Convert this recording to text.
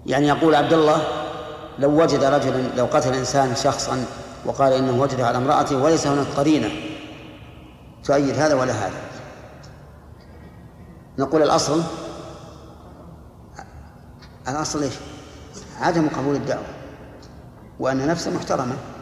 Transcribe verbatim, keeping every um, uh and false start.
يعني يقول عبد الله لو وجد رجلا، لو قتل إنسان شخصا وقال إنه وجده على امرأته وليس هناك قرينة تؤيد هذا ولا هذا، نقول الأصل الأصل إيش؟ عدم قبول الدعوة، وأن نفسه محترمة.